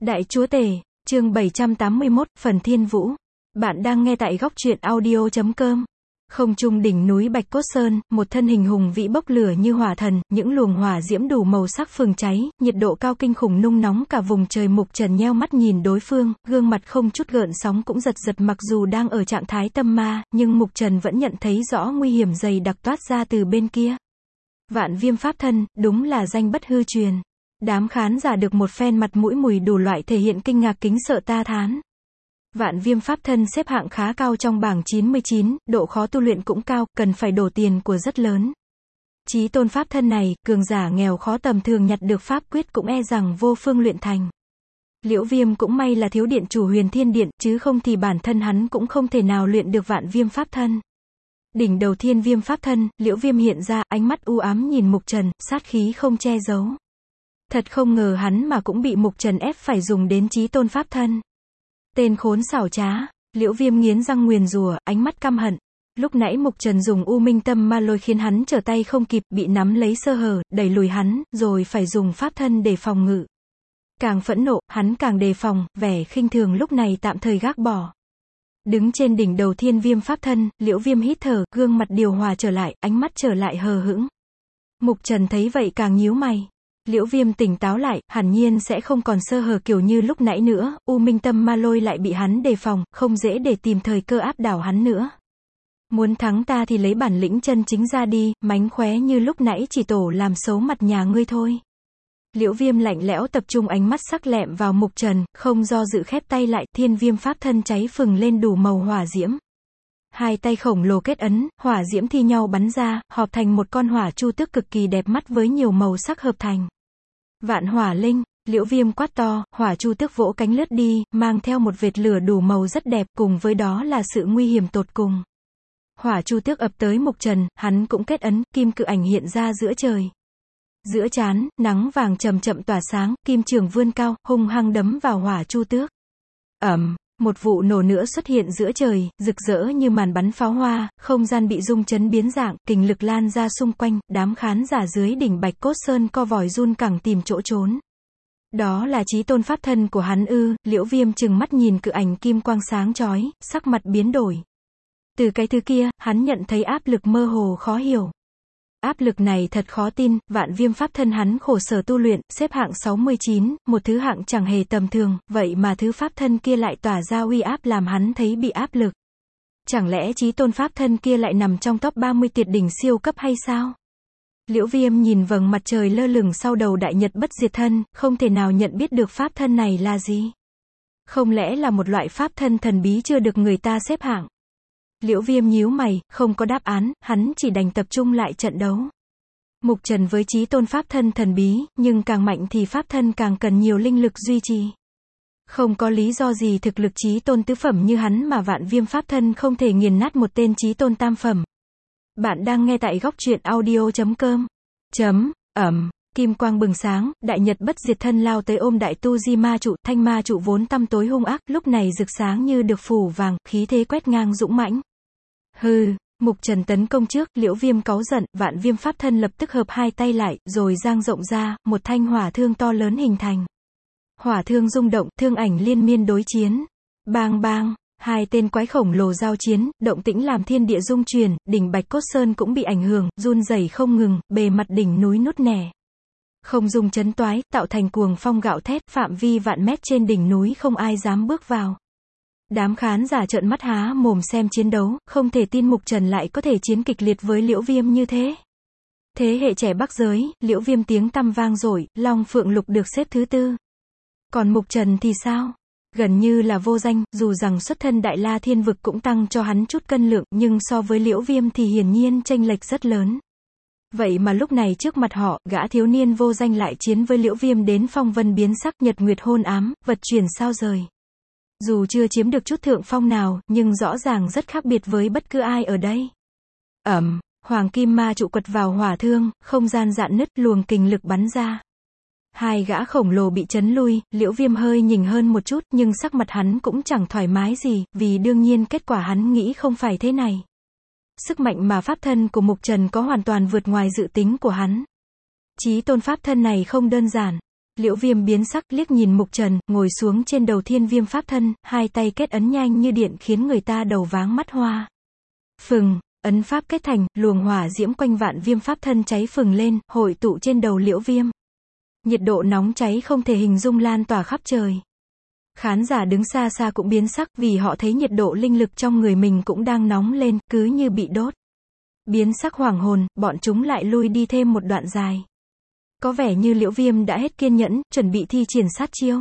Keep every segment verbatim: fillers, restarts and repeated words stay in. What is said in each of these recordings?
Đại Chúa Tể, chương bảy trăm tám mươi mốt, phần Thiên Vũ. Bạn đang nghe tại góc truyện audio chấm com. Không trung đỉnh núi Bạch Cốt Sơn, một thân hình hùng vĩ bốc lửa như hỏa thần, những luồng hỏa diễm đủ màu sắc phừng cháy, nhiệt độ cao kinh khủng nung nóng cả vùng trời. Mục Trần nheo mắt nhìn đối phương, gương mặt không chút gợn sóng cũng giật giật, mặc dù đang ở trạng thái tâm ma, nhưng Mục Trần vẫn nhận thấy rõ nguy hiểm dày đặc toát ra từ bên kia. Vạn Viêm Pháp Thân, đúng là danh bất hư truyền. Đám khán giả được một phen mặt mũi mùi đủ loại thể hiện kinh ngạc kính sợ ta thán. Vạn Viêm Pháp Thân xếp hạng khá cao trong bảng chín mươi chín, độ khó tu luyện cũng cao, cần phải đổ tiền của rất lớn. Chí tôn Pháp Thân này, cường giả nghèo khó tầm thường nhặt được pháp quyết cũng e rằng vô phương luyện thành. Liễu Viêm cũng may là thiếu điện chủ Huyền Thiên Điện, chứ không thì bản thân hắn cũng không thể nào luyện được Vạn Viêm Pháp Thân. Đỉnh đầu Thiên Viêm Pháp Thân, Liễu Viêm hiện ra, ánh mắt u ám nhìn Mục Trần, sát khí không che giấu. Thật không ngờ hắn mà cũng bị Mục Trần ép phải dùng đến chí tôn Pháp Thân. Tên khốn xảo trá, Liễu Viêm nghiến răng nguyền rủa, ánh mắt căm hận. Lúc nãy Mục Trần dùng U Minh Tâm Ma Lôi khiến hắn trở tay không kịp, bị nắm lấy sơ hở, đẩy lùi hắn, rồi phải dùng Pháp Thân để phòng ngự. Càng phẫn nộ, hắn càng đề phòng, vẻ khinh thường lúc này tạm thời gác bỏ. Đứng trên đỉnh đầu Thiên Viêm Pháp Thân, Liễu Viêm hít thở, gương mặt điều hòa trở lại, ánh mắt trở lại hờ hững. Mục Trần thấy vậy càng nhíu mày. Liễu Viêm tỉnh táo lại, hẳn nhiên sẽ không còn sơ hở kiểu như lúc nãy nữa, U Minh Tâm Ma Lôi lại bị hắn đề phòng, không dễ để tìm thời cơ áp đảo hắn nữa. Muốn thắng ta thì lấy bản lĩnh chân chính ra đi, mánh khóe như lúc nãy chỉ tổ làm xấu mặt nhà ngươi thôi. Liễu Viêm lạnh lẽo tập trung ánh mắt sắc lẹm vào Mục Trần, không do dự khép tay lại, Thiên Viêm Pháp Thân cháy phừng lên đủ màu hỏa diễm. Hai tay khổng lồ kết ấn, hỏa diễm thi nhau bắn ra, hợp thành một con hỏa chu tước cực kỳ đẹp mắt với nhiều màu sắc hợp thành. Vạn Hỏa Linh, Liễu Viêm quát to, hỏa chu tước vỗ cánh lướt đi, mang theo một vệt lửa đủ màu rất đẹp, cùng với đó là sự nguy hiểm tột cùng. Hỏa chu tước ập tới Mục Trần, hắn cũng kết ấn, kim cự ảnh hiện ra giữa trời. Giữa trán, nắng vàng chậm chậm tỏa sáng, kim trường vươn cao, hung hăng đấm vào hỏa chu tước. Ầm, một vụ nổ nữa xuất hiện giữa trời, rực rỡ như màn bắn pháo hoa, không gian bị rung chấn biến dạng, kình lực lan ra xung quanh, đám khán giả dưới đỉnh Bạch Cốt Sơn co vòi run cẳng tìm chỗ trốn. Đó là chí tôn Pháp Thân của hắn ư? Liễu Viêm trừng mắt nhìn cự ảnh kim quang sáng chói, sắc mặt biến đổi. Từ cái thứ kia, hắn nhận thấy áp lực mơ hồ khó hiểu. Áp lực này thật khó tin, Vạn Viêm Pháp Thân hắn khổ sở tu luyện, xếp hạng sáu mươi chín, một thứ hạng chẳng hề tầm thường, vậy mà thứ Pháp Thân kia lại tỏa ra uy áp làm hắn thấy bị áp lực. Chẳng lẽ chí tôn Pháp Thân kia lại nằm trong top ba mươi tuyệt đỉnh siêu cấp hay sao? Liễu Viêm nhìn vầng mặt trời lơ lửng sau đầu Đại Nhật Bất Diệt Thân, không thể nào nhận biết được Pháp Thân này là gì. Không lẽ là một loại Pháp Thân thần bí chưa được người ta xếp hạng? Liễu Viêm nhíu mày, không có đáp án, hắn chỉ đành tập trung lại trận đấu. Mục Trần với chí tôn Pháp Thân thần bí, nhưng càng mạnh thì Pháp Thân càng cần nhiều linh lực duy trì. Không có lý do gì thực lực chí tôn tứ phẩm như hắn mà Vạn Viêm Pháp Thân không thể nghiền nát một tên chí tôn tam phẩm. Bạn đang nghe tại góc truyện audio chấm com. Chấm, ẩm. Kim quang bừng sáng, Đại Nhật Bất Diệt Thân lao tới ôm Đại Tu Di Ma Trụ, thanh ma trụ vốn tăm tối hung ác, lúc này rực sáng như được phủ vàng, khí thế quét ngang dũng mãnh. Hừ, Mục Trần tấn công trước, Liễu Viêm cáu giận, Vạn Viêm Pháp Thân lập tức hợp hai tay lại, rồi dang rộng ra, một thanh hỏa thương to lớn hình thành. Hỏa thương rung động, thương ảnh liên miên đối chiến. Bang bang, hai tên quái khổng lồ giao chiến, động tĩnh làm thiên địa rung chuyển, đỉnh Bạch Cốt Sơn cũng bị ảnh hưởng, run rẩy không ngừng, bề mặt đỉnh núi nứt nẻ. Không dung chấn toái, tạo thành cuồng phong gạo thét, phạm vi vạn mét trên đỉnh núi không ai dám bước vào. Đám khán giả trợn mắt há mồm xem chiến đấu, không thể tin Mục Trần lại có thể chiến kịch liệt với Liễu Viêm như thế. Thế hệ trẻ Bắc giới, Liễu Viêm tiếng tăm vang dội, Long Phượng Lục được xếp thứ tư. Còn Mục Trần thì sao? Gần như là vô danh, dù rằng xuất thân Đại La Thiên Vực cũng tăng cho hắn chút cân lượng, nhưng so với Liễu Viêm thì hiển nhiên chênh lệch rất lớn. Vậy mà lúc này trước mặt họ, gã thiếu niên vô danh lại chiến với Liễu Viêm đến phong vân biến sắc, nhật nguyệt hôn ám, vật chuyển sao rời. Dù chưa chiếm được chút thượng phong nào, nhưng rõ ràng rất khác biệt với bất cứ ai ở đây. Ẩm, Hoàng Kim Ma Trụ quật vào hỏa thương, không gian rạn nứt, luồng kình lực bắn ra. Hai gã khổng lồ bị chấn lui, Liễu Viêm hơi nhỉnh hơn một chút, nhưng sắc mặt hắn cũng chẳng thoải mái gì, vì đương nhiên kết quả hắn nghĩ không phải thế này. Sức mạnh mà Pháp Thân của Mục Trần có hoàn toàn vượt ngoài dự tính của hắn. Chí tôn Pháp Thân này không đơn giản. Liễu Viêm biến sắc, liếc nhìn Mục Trần, ngồi xuống trên đầu Thiên Viêm pháp thân, hai tay kết ấn nhanh như điện khiến người ta đầu váng mắt hoa. Phừng, ấn pháp kết thành, luồng hỏa diễm quanh Vạn Viêm pháp thân cháy phừng lên, hội tụ trên đầu Liễu Viêm. Nhiệt độ nóng cháy không thể hình dung lan tỏa khắp trời. Khán giả đứng xa xa cũng biến sắc vì họ thấy nhiệt độ linh lực trong người mình cũng đang nóng lên, cứ như bị đốt. Biến sắc hoảng hồn, bọn chúng lại lui đi thêm một đoạn dài. Có vẻ như Liễu Viêm đã hết kiên nhẫn, chuẩn bị thi triển sát chiêu.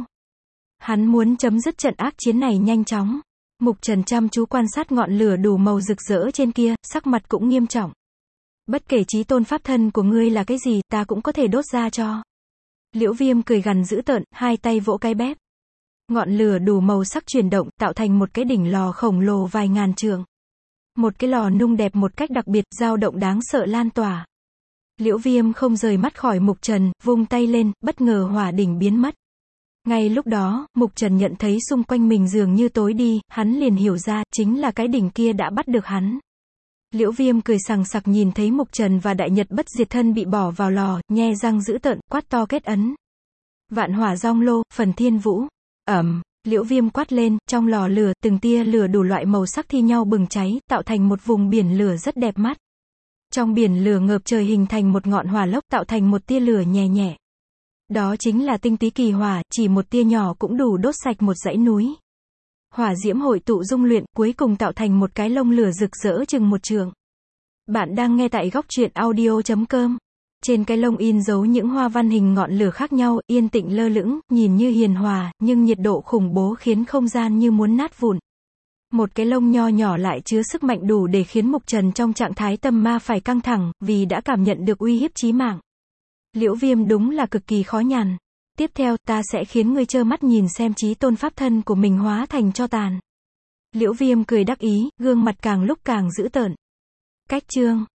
Hắn muốn chấm dứt trận ác chiến này nhanh chóng. Mục Trần chăm chú quan sát ngọn lửa đủ màu rực rỡ trên kia, sắc mặt cũng nghiêm trọng. Bất kể chí tôn pháp thân của ngươi là cái gì, ta cũng có thể đốt ra cho. Liễu Viêm cười gằn dữ tợn, hai tay vỗ cái bếp. Ngọn lửa đủ màu sắc chuyển động, tạo thành một cái đỉnh lò khổng lồ vài ngàn trượng. Một cái lò nung đẹp một cách đặc biệt, dao động đáng sợ lan tỏa. Liễu Viêm không rời mắt khỏi Mục Trần, vung tay lên, bất ngờ hỏa đỉnh biến mất. Ngay lúc đó, Mục Trần nhận thấy xung quanh mình dường như tối đi, hắn liền hiểu ra, chính là cái đỉnh kia đã bắt được hắn. Liễu Viêm cười sằng sặc nhìn thấy Mục Trần và Đại Nhật Bất Diệt Thân bị bỏ vào lò, nhe răng dữ tợn, quát to kết ấn. Vạn hỏa giong lô, phần thiên vũ. Ẩm, Liễu Viêm quát lên, trong lò lửa, từng tia lửa đủ loại màu sắc thi nhau bừng cháy, tạo thành một vùng biển lửa rất đẹp mắt. Trong biển lửa ngập trời hình thành một ngọn hỏa lốc, tạo thành một tia lửa nhẹ nhẹ. Đó chính là tinh túy kỳ hỏa, chỉ một tia nhỏ cũng đủ đốt sạch một dãy núi. Hỏa diễm hội tụ dung luyện, cuối cùng tạo thành một cái lông lửa rực rỡ chừng một trượng. Bạn đang nghe tại góc truyện audio chấm com. Trên cái lông in dấu những hoa văn hình ngọn lửa khác nhau, yên tĩnh lơ lửng, nhìn như hiền hòa, nhưng nhiệt độ khủng bố khiến không gian như muốn nát vụn. Một cái lông nho nhỏ lại chứa sức mạnh đủ để khiến Mục Trần trong trạng thái tâm ma phải căng thẳng, vì đã cảm nhận được uy hiếp chí mạng. Liễu Viêm đúng là cực kỳ khó nhằn. Tiếp theo, ta sẽ khiến ngươi trơ mắt nhìn xem chí tôn pháp thân của mình hóa thành tro tàn. Liễu Viêm cười đắc ý, gương mặt càng lúc càng dữ tợn. Cách chương